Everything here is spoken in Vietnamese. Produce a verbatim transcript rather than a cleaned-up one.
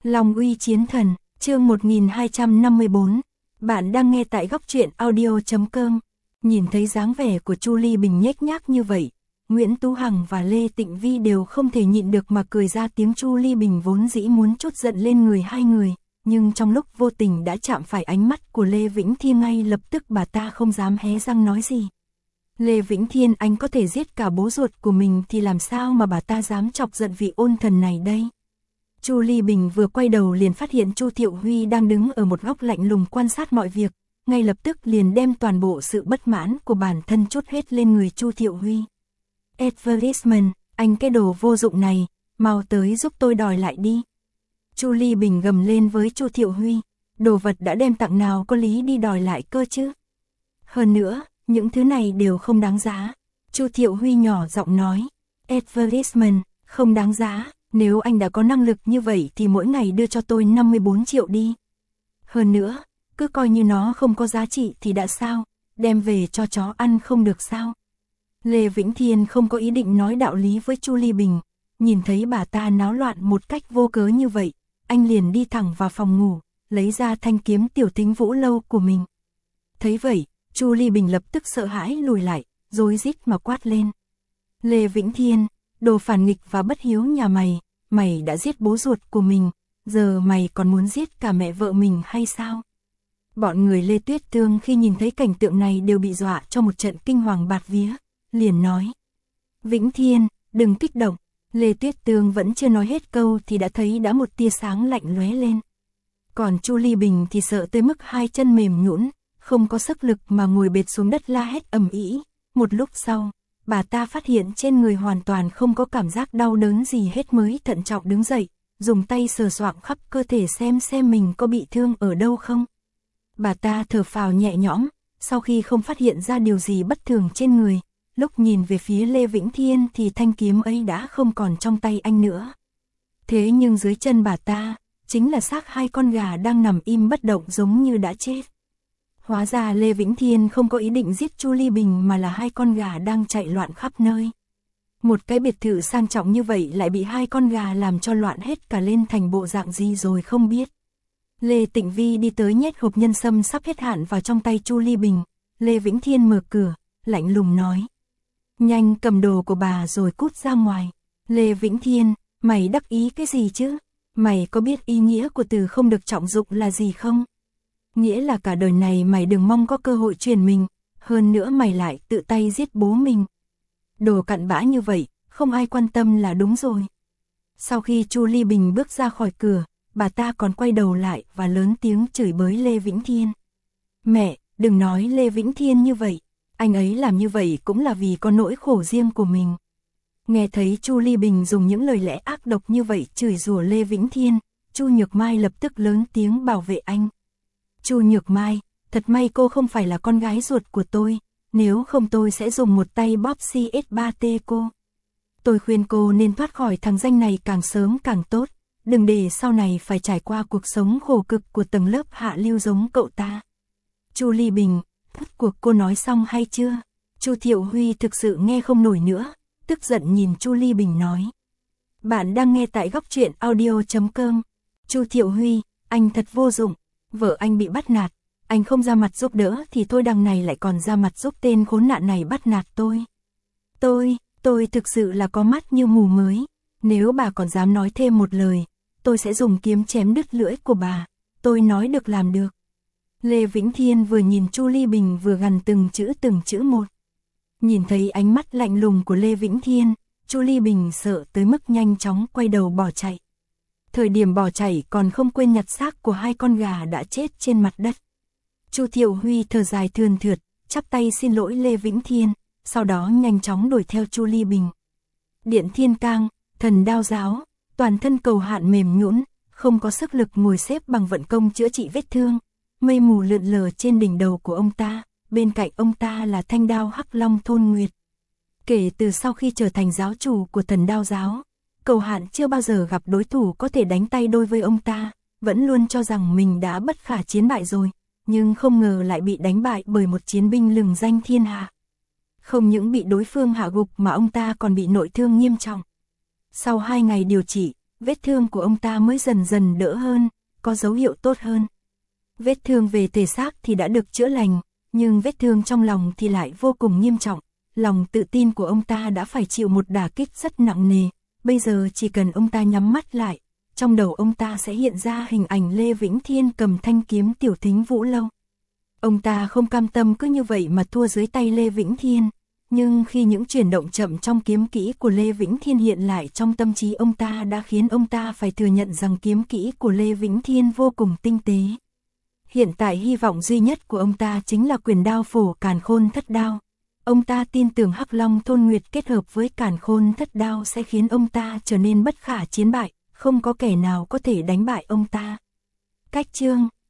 Long uy chiến thần, chương một nghìn hai trăm năm mươi bốn. Bạn đang nghe tại góc truyện audio chấm com. Nhìn thấy dáng vẻ của Chu Ly Bình nhếch nhác như vậy, Nguyễn Tú Hằng và Lê Tịnh Vi đều không thể nhịn được mà cười ra tiếng. Chu Ly Bình vốn dĩ muốn trút giận lên người hai người, nhưng trong lúc vô tình đã chạm phải ánh mắt của Lê Vĩnh Thiên, ngay lập tức bà ta không dám hé răng nói gì. Lê Vĩnh Thiên, anh có thể giết cả bố ruột của mình thì làm sao mà bà ta dám chọc giận vị ôn thần này đây? Chu Ly Bình vừa quay đầu liền phát hiện Chu Thiệu Huy đang đứng ở một góc lạnh lùng quan sát mọi việc, ngay lập tức liền đem toàn bộ sự bất mãn của bản thân trút hết lên người Chu Thiệu Huy. Advertisement, anh cái đồ vô dụng này, mau tới giúp tôi đòi lại đi. Chu Ly Bình gầm lên với Chu Thiệu Huy, đồ vật đã đem tặng nào có lý đi đòi lại cơ chứ? Hơn nữa, những thứ này đều không đáng giá. Chu Thiệu Huy nhỏ giọng nói, advertisement, không đáng giá. Nếu anh đã có năng lực như vậy thì mỗi ngày đưa cho tôi năm mươi bốn triệu đi. Hơn nữa, cứ coi như nó không có giá trị thì đã sao, đem về cho chó ăn không được sao? Lê Vĩnh Thiên không có ý định nói đạo lý với Chu Ly Bình, nhìn thấy bà ta náo loạn một cách vô cớ như vậy, anh liền đi thẳng vào phòng ngủ, lấy ra thanh kiếm Tiểu Thính Vũ Lâu của mình. Thấy vậy, Chu Ly Bình lập tức sợ hãi lùi lại, rối rít mà quát lên. Lê Vĩnh Thiên, đồ phản nghịch và bất hiếu nhà mày, mày đã giết bố ruột của mình, giờ mày còn muốn giết cả mẹ vợ mình hay sao? Bọn người Lê Tuyết Tương khi nhìn thấy cảnh tượng này đều bị dọa cho một trận kinh hoàng bạt vía, liền nói. Vĩnh Thiên, đừng kích động. Lê Tuyết Tương vẫn chưa nói hết câu thì đã thấy đã một tia sáng lạnh lóe lên. Còn Chu Ly Bình thì sợ tới mức hai chân mềm nhũn, không có sức lực mà ngồi bệt xuống đất la hét ầm ĩ. Một lúc sau, bà ta phát hiện trên người hoàn toàn không có cảm giác đau đớn gì hết mới thận trọng đứng dậy, dùng tay sờ soạng khắp cơ thể xem xem mình có bị thương ở đâu không. Bà ta thở phào nhẹ nhõm, sau khi không phát hiện ra điều gì bất thường trên người, lúc nhìn về phía Lê Vĩnh Thiên thì thanh kiếm ấy đã không còn trong tay anh nữa. Thế nhưng dưới chân bà ta, chính là xác hai con gà đang nằm im bất động giống như đã chết. Hóa ra Lê Vĩnh Thiên không có ý định giết Chu Ly Bình mà là hai con gà đang chạy loạn khắp nơi. Một cái biệt thự sang trọng như vậy lại bị hai con gà làm cho loạn hết cả lên, thành bộ dạng gì rồi không biết. Lê Tịnh Vi đi tới nhét hộp nhân sâm sắp hết hạn vào trong tay Chu Ly Bình. Lê Vĩnh Thiên mở cửa, lạnh lùng nói. Nhanh cầm đồ của bà rồi cút ra ngoài. Lê Vĩnh Thiên, mày đắc ý cái gì chứ? Mày có biết ý nghĩa của từ không được trọng dụng là gì không? Nghĩa là cả đời này mày đừng mong có cơ hội truyền mình, hơn nữa mày lại tự tay giết bố mình. Đồ cặn bã như vậy, không ai quan tâm là đúng rồi. Sau khi Chu Ly Bình bước ra khỏi cửa, bà ta còn quay đầu lại và lớn tiếng chửi bới Lê Vĩnh Thiên. Mẹ, đừng nói Lê Vĩnh Thiên như vậy, anh ấy làm như vậy cũng là vì có nỗi khổ riêng của mình. Nghe thấy Chu Ly Bình dùng những lời lẽ ác độc như vậy chửi rủa Lê Vĩnh Thiên, Chu Nhược Mai lập tức lớn tiếng bảo vệ anh. Chu Nhược Mai, thật may cô không phải là con gái ruột của tôi, nếu không tôi sẽ dùng một tay bóp xê ét ba tê cô. Tôi khuyên cô nên thoát khỏi thằng danh này càng sớm càng tốt, đừng để sau này phải trải qua cuộc sống khổ cực của tầng lớp hạ lưu giống cậu ta. Chu Ly Bình, rốt cuộc cô nói xong hay chưa? Chu Thiệu Huy thực sự nghe không nổi nữa, tức giận nhìn Chu Ly Bình nói. Bạn đang nghe tại góc truyện audio chấm com. Chu Thiệu Huy, anh thật vô dụng. Vợ anh bị bắt nạt, anh không ra mặt giúp đỡ thì thôi, đằng này lại còn ra mặt giúp tên khốn nạn này bắt nạt tôi. Tôi, tôi thực sự là có mắt như mù mới. Nếu bà còn dám nói thêm một lời, tôi sẽ dùng kiếm chém đứt lưỡi của bà. Tôi nói được làm được. Lê Vĩnh Thiên vừa nhìn Chu Ly Bình vừa gằn từng chữ từng chữ một. Nhìn thấy ánh mắt lạnh lùng của Lê Vĩnh Thiên, Chu Ly Bình sợ tới mức nhanh chóng quay đầu bỏ chạy. Thời điểm bỏ chạy còn không quên nhặt xác của hai con gà đã chết trên mặt đất. Chu Thiệu Huy thở dài thườn thượt, chắp tay xin lỗi Lê Vĩnh Thiên, sau đó nhanh chóng đuổi theo Chu Ly Bình. Điện Thiên Cang, thần đao giáo, toàn thân cầu hạn mềm nhũn, không có sức lực ngồi xếp bằng vận công chữa trị vết thương. Mây mù lượn lờ trên đỉnh đầu của ông ta, bên cạnh ông ta là thanh đao Hắc Long Thôn Nguyệt. Kể từ sau khi trở thành giáo chủ của thần đao giáo, Cầu Hạn chưa bao giờ gặp đối thủ có thể đánh tay đôi với ông ta, vẫn luôn cho rằng mình đã bất khả chiến bại rồi, nhưng không ngờ lại bị đánh bại bởi một chiến binh lừng danh thiên hạ. Không những bị đối phương hạ gục mà ông ta còn bị nội thương nghiêm trọng. Sau hai ngày điều trị, vết thương của ông ta mới dần dần đỡ hơn, có dấu hiệu tốt hơn. Vết thương về thể xác thì đã được chữa lành, nhưng vết thương trong lòng thì lại vô cùng nghiêm trọng. Lòng tự tin của ông ta đã phải chịu một đả kích rất nặng nề, bây giờ chỉ cần ông ta nhắm mắt lại, trong đầu ông ta sẽ hiện ra hình ảnh Lê Vĩnh Thiên cầm thanh kiếm Tiểu Thính Vũ Lâu. Ông ta không cam tâm cứ như vậy mà thua dưới tay Lê Vĩnh Thiên, nhưng khi những chuyển động chậm trong kiếm kỹ của Lê Vĩnh Thiên hiện lại trong tâm trí ông ta đã khiến ông ta phải thừa nhận rằng kiếm kỹ của Lê Vĩnh Thiên vô cùng tinh tế. Hiện tại hy vọng duy nhất của ông ta chính là quyền đao phổ càn khôn thất đao. Ông ta tin tưởng Hắc Long Thôn Nguyệt kết hợp với càn khôn thất đao sẽ khiến ông ta trở nên bất khả chiến bại, không có kẻ nào có thể đánh bại ông ta. Cách chương